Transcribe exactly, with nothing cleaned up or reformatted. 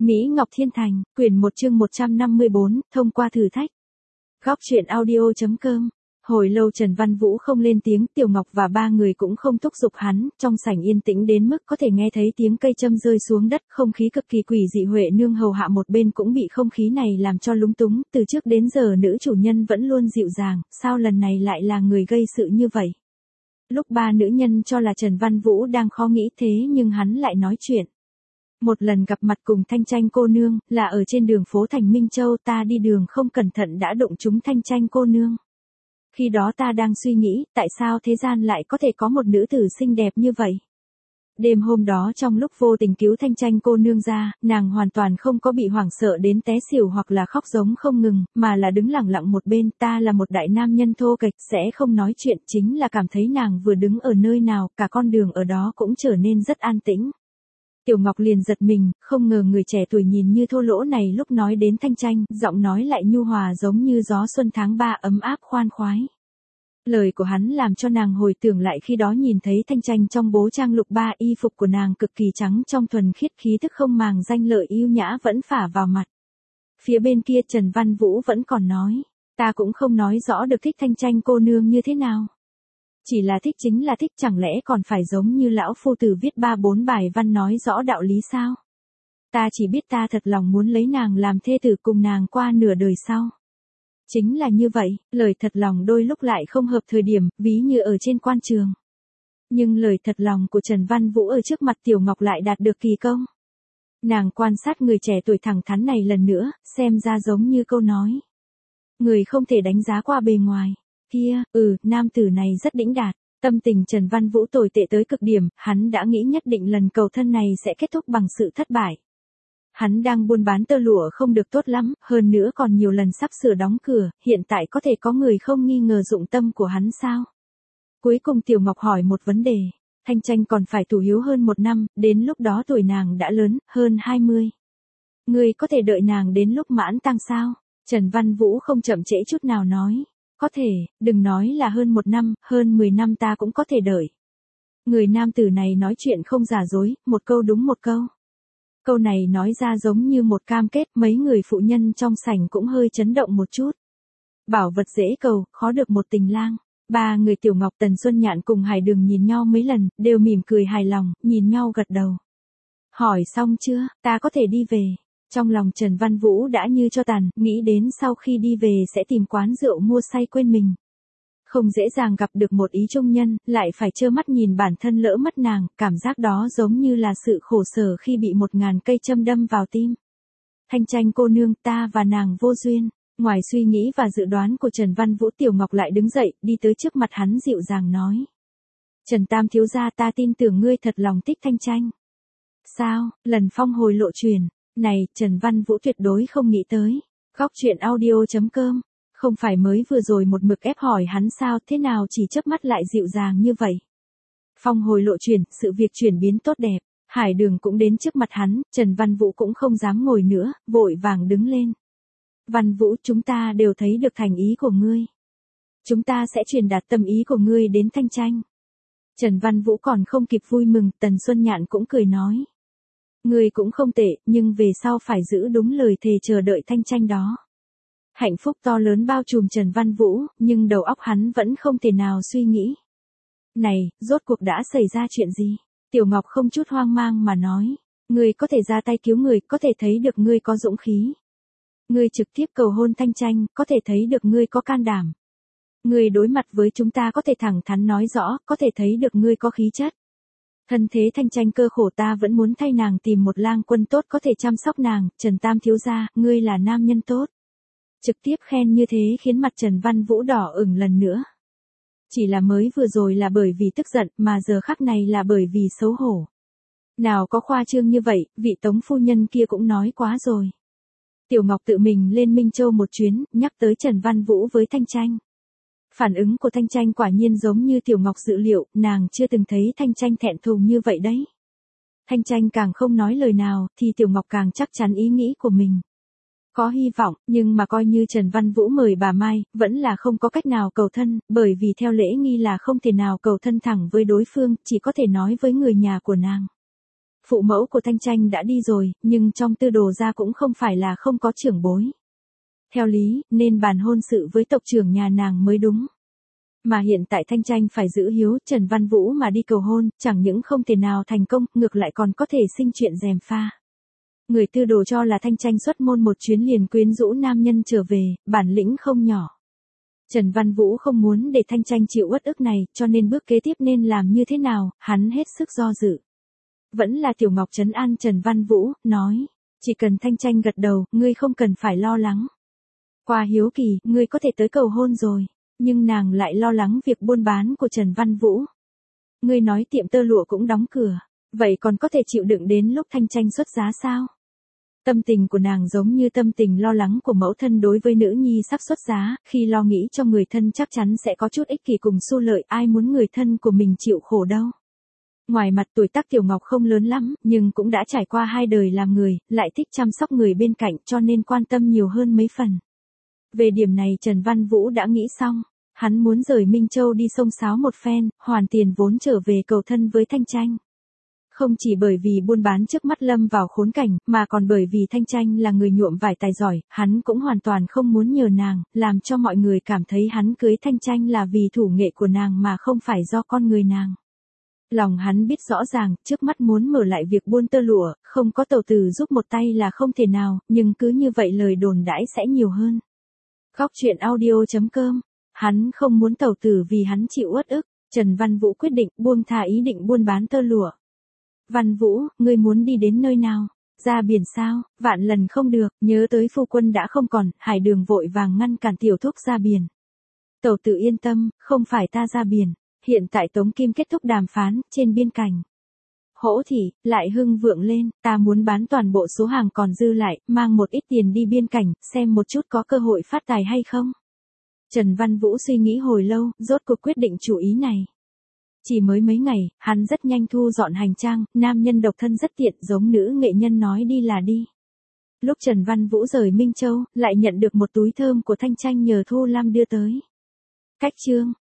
Mỹ Ngọc Thiên Thành, quyển một chương một trăm năm mươi bốn, thông qua thử thách. Góc truyện audio chấm com. Hồi lâu Trần Văn Vũ không lên tiếng, Tiểu Ngọc và ba người cũng không thúc giục hắn, trong sảnh yên tĩnh đến mức có thể nghe thấy tiếng cây châm rơi xuống đất, không khí cực kỳ quỷ dị. Huệ nương hầu hạ một bên cũng bị không khí này làm cho lúng túng, từ trước đến giờ nữ chủ nhân vẫn luôn dịu dàng, sao lần này lại là người gây sự như vậy? Lúc ba nữ nhân cho là Trần Văn Vũ đang khó nghĩ thế nhưng hắn lại nói chuyện. Một lần gặp mặt cùng Thanh Tranh cô nương, là ở trên đường phố thành Minh Châu, ta đi đường không cẩn thận đã đụng trúng Thanh Tranh cô nương. Khi đó ta đang suy nghĩ, tại sao thế gian lại có thể có một nữ tử xinh đẹp như vậy? Đêm hôm đó trong lúc vô tình cứu Thanh Tranh cô nương ra, nàng hoàn toàn không có bị hoảng sợ đến té xỉu hoặc là khóc giống không ngừng, mà là đứng lặng lặng một bên. Ta là một đại nam nhân thô kệch, sẽ không nói chuyện, chính là cảm thấy nàng vừa đứng ở nơi nào, cả con đường ở đó cũng trở nên rất an tĩnh. Tiểu Ngọc liền giật mình, không ngờ người trẻ tuổi nhìn như thô lỗ này lúc nói đến Thanh Tranh, giọng nói lại nhu hòa giống như gió xuân tháng ba ấm áp khoan khoái. Lời của hắn làm cho nàng hồi tưởng lại khi đó nhìn thấy Thanh Tranh trong bố trang lục ba, y phục của nàng cực kỳ trắng trong thuần khiết, khí thức không màng danh lợi yêu nhã vẫn phả vào mặt. Phía bên kia Trần Văn Vũ vẫn còn nói, ta cũng không nói rõ được thích Thanh Tranh cô nương như thế nào. Chỉ là thích chính là thích, chẳng lẽ còn phải giống như lão phu tử viết ba bốn bài văn nói rõ đạo lý sao? Ta chỉ biết ta thật lòng muốn lấy nàng làm thê tử cùng nàng qua nửa đời sau. Chính là như vậy, lời thật lòng đôi lúc lại không hợp thời điểm, ví như ở trên quan trường. Nhưng lời thật lòng của Trần Văn Vũ ở trước mặt Tiểu Ngọc lại đạt được kỳ công. Nàng quan sát người trẻ tuổi thẳng thắn này lần nữa, xem ra giống như câu nói. Người không thể đánh giá qua bề ngoài. Kia, ừ, nam tử này rất đĩnh đạc. Tâm tình Trần Văn Vũ tồi tệ tới cực điểm, hắn đã nghĩ nhất định lần cầu thân này sẽ kết thúc bằng sự thất bại. Hắn đang buôn bán tơ lụa không được tốt lắm, hơn nữa còn nhiều lần sắp sửa đóng cửa, hiện tại có thể có người không nghi ngờ dụng tâm của hắn sao? Cuối cùng Tiểu Ngọc hỏi một vấn đề, Thanh Tranh còn phải thủ hiếu hơn một năm, đến lúc đó tuổi nàng đã lớn, hơn hai mươi. Người có thể đợi nàng đến lúc mãn tang sao? Trần Văn Vũ không chậm trễ chút nào nói. Có thể, đừng nói là hơn một năm, hơn mười năm ta cũng có thể đợi. Người nam tử này nói chuyện không giả dối, một câu đúng một câu. Câu này nói ra giống như một cam kết, mấy người phụ nhân trong sảnh cũng hơi chấn động một chút. Bảo vật dễ cầu, khó được một tình lang. Ba người Tiểu Ngọc, Tần Xuân Nhạn cùng Hải Đường nhìn nhau mấy lần, đều mỉm cười hài lòng, nhìn nhau gật đầu. Hỏi xong chưa, ta có thể đi về. Trong lòng Trần Văn Vũ đã như cho tàn, nghĩ đến sau khi đi về sẽ tìm quán rượu mua say quên mình. Không dễ dàng gặp được một ý trung nhân, lại phải trơ mắt nhìn bản thân lỡ mất nàng, cảm giác đó giống như là sự khổ sở khi bị một ngàn cây châm đâm vào tim. Thanh Tranh cô nương, ta và nàng vô duyên. Ngoài suy nghĩ và dự đoán của Trần Văn Vũ, Tiểu Ngọc lại đứng dậy, đi tới trước mặt hắn dịu dàng nói. Trần Tam thiếu gia, ta tin tưởng ngươi thật lòng thích Thanh Tranh. Sao, lần phong hồi lộ truyền. Này, Trần Văn Vũ tuyệt đối không nghĩ tới. Góc truyện audio chấm com. Không phải mới vừa rồi một mực ép hỏi hắn sao, thế nào chỉ chớp mắt lại dịu dàng như vậy. Phong hồi lộ chuyển, sự việc chuyển biến tốt đẹp. Hải Đường cũng đến trước mặt hắn, Trần Văn Vũ cũng không dám ngồi nữa, vội vàng đứng lên. Văn Vũ, chúng ta đều thấy được thành ý của ngươi. Chúng ta sẽ truyền đạt tâm ý của ngươi đến Thanh Tranh. Trần Văn Vũ còn không kịp vui mừng, Tần Xuân Nhạn cũng cười nói. Ngươi cũng không tệ, nhưng về sau phải giữ đúng lời thề chờ đợi Thanh Tranh đó. Hạnh phúc to lớn bao trùm Trần Văn Vũ, nhưng đầu óc hắn vẫn không thể nào suy nghĩ. Này, rốt cuộc đã xảy ra chuyện gì? Tiểu Ngọc không chút hoang mang mà nói. Ngươi có thể ra tay cứu người, có thể thấy được ngươi có dũng khí. Ngươi trực tiếp cầu hôn Thanh Tranh, có thể thấy được ngươi có can đảm. Ngươi đối mặt với chúng ta có thể thẳng thắn nói rõ, có thể thấy được ngươi có khí chất. Thân thế Thanh Tranh cơ khổ, ta vẫn muốn thay nàng tìm một lang quân tốt có thể chăm sóc nàng, Trần Tam thiếu gia, ngươi là nam nhân tốt. Trực tiếp khen như thế khiến mặt Trần Văn Vũ đỏ ửng lần nữa. Chỉ là mới vừa rồi là bởi vì tức giận, mà giờ khắc này là bởi vì xấu hổ. Nào có khoa trương như vậy, vị Tống phu nhân kia cũng nói quá rồi. Tiểu Ngọc tự mình lên Minh Châu một chuyến, nhắc tới Trần Văn Vũ với Thanh Tranh. Phản ứng của Thanh Tranh quả nhiên giống như Tiểu Ngọc dự liệu, nàng chưa từng thấy Thanh Tranh thẹn thùng như vậy đấy. Thanh Tranh càng không nói lời nào, thì Tiểu Ngọc càng chắc chắn ý nghĩ của mình. Có hy vọng, nhưng mà coi như Trần Văn Vũ mời bà Mai, vẫn là không có cách nào cầu thân, bởi vì theo lễ nghi là không thể nào cầu thân thẳng với đối phương, chỉ có thể nói với người nhà của nàng. phụ mẫu của Thanh Tranh đã đi rồi, nhưng trong Tư Đồ gia cũng không phải là không có trưởng bối. Theo lý, nên bàn hôn sự với tộc trưởng nhà nàng mới đúng. Mà hiện tại Thanh Tranh phải giữ hiếu, Trần Văn Vũ mà đi cầu hôn, chẳng những không thể nào thành công, ngược lại còn có thể sinh chuyện gièm pha. Người Tư Đồ cho là Thanh Tranh xuất môn một chuyến liền quyến rũ nam nhân trở về, bản lĩnh không nhỏ. Trần Văn Vũ không muốn để Thanh Tranh chịu uất ức này, cho nên bước kế tiếp nên làm như thế nào, hắn hết sức do dự. Vẫn là Tiểu Ngọc trấn an Trần Văn Vũ, nói, chỉ cần Thanh Tranh gật đầu, ngươi không cần phải lo lắng. Qua hiếu kỳ, ngươi có thể tới cầu hôn rồi, nhưng nàng lại lo lắng việc buôn bán của Trần Văn Vũ. Ngươi nói tiệm tơ lụa cũng đóng cửa, vậy còn có thể chịu đựng đến lúc Thanh Tranh xuất giá sao? Tâm tình của nàng giống như tâm tình lo lắng của mẫu thân đối với nữ nhi sắp xuất giá, khi lo nghĩ cho người thân chắc chắn sẽ có chút ích kỷ cùng xu lợi, ai muốn người thân của mình chịu khổ đâu. Ngoài mặt tuổi tác Tiểu Ngọc không lớn lắm, nhưng cũng đã trải qua hai đời làm người, lại thích chăm sóc người bên cạnh cho nên quan tâm nhiều hơn mấy phần. Về điểm này Trần Văn Vũ đã nghĩ xong, hắn muốn rời Minh Châu đi xông xáo một phen, hoàn tiền vốn trở về cầu thân với Thanh Tranh. Không chỉ bởi vì buôn bán trước mắt lâm vào khốn cảnh, mà còn bởi vì Thanh Tranh là người nhuộm vải tài giỏi, hắn cũng hoàn toàn không muốn nhờ nàng, làm cho mọi người cảm thấy hắn cưới Thanh Tranh là vì thủ nghệ của nàng mà không phải do con người nàng. Lòng hắn biết rõ ràng, trước mắt muốn mở lại việc buôn tơ lụa, không có tàu tử giúp một tay là không thể nào, nhưng cứ như vậy lời đồn đãi sẽ nhiều hơn. Góc truyện audio chấm com, hắn không muốn tàu tử vì hắn chịu uất ức, Trần Văn Vũ quyết định buông tha ý định buôn bán tơ lụa. Văn Vũ, ngươi muốn đi đến nơi nào? Ra biển sao? Vạn lần không được, nhớ tới phu quân đã không còn, Hải Đường vội vàng ngăn cản tiểu thúc ra biển. Tẩu tử yên tâm, không phải ta ra biển, hiện tại Tống Kim kết thúc đàm phán, trên biên cảnh. Hỗ Thị, lại hưng vượng lên, ta muốn bán toàn bộ số hàng còn dư lại, mang một ít tiền đi biên cảnh, xem một chút có cơ hội phát tài hay không. Trần Văn Vũ suy nghĩ hồi lâu, rốt cuộc quyết định chủ ý này. Chỉ mới mấy ngày, hắn rất nhanh thu dọn hành trang, nam nhân độc thân rất tiện giống nữ nghệ nhân nói đi là đi. Lúc Trần Văn Vũ rời Minh Châu, lại nhận được một túi thơm của Thanh Tranh nhờ Thu Lam đưa tới. Cách chương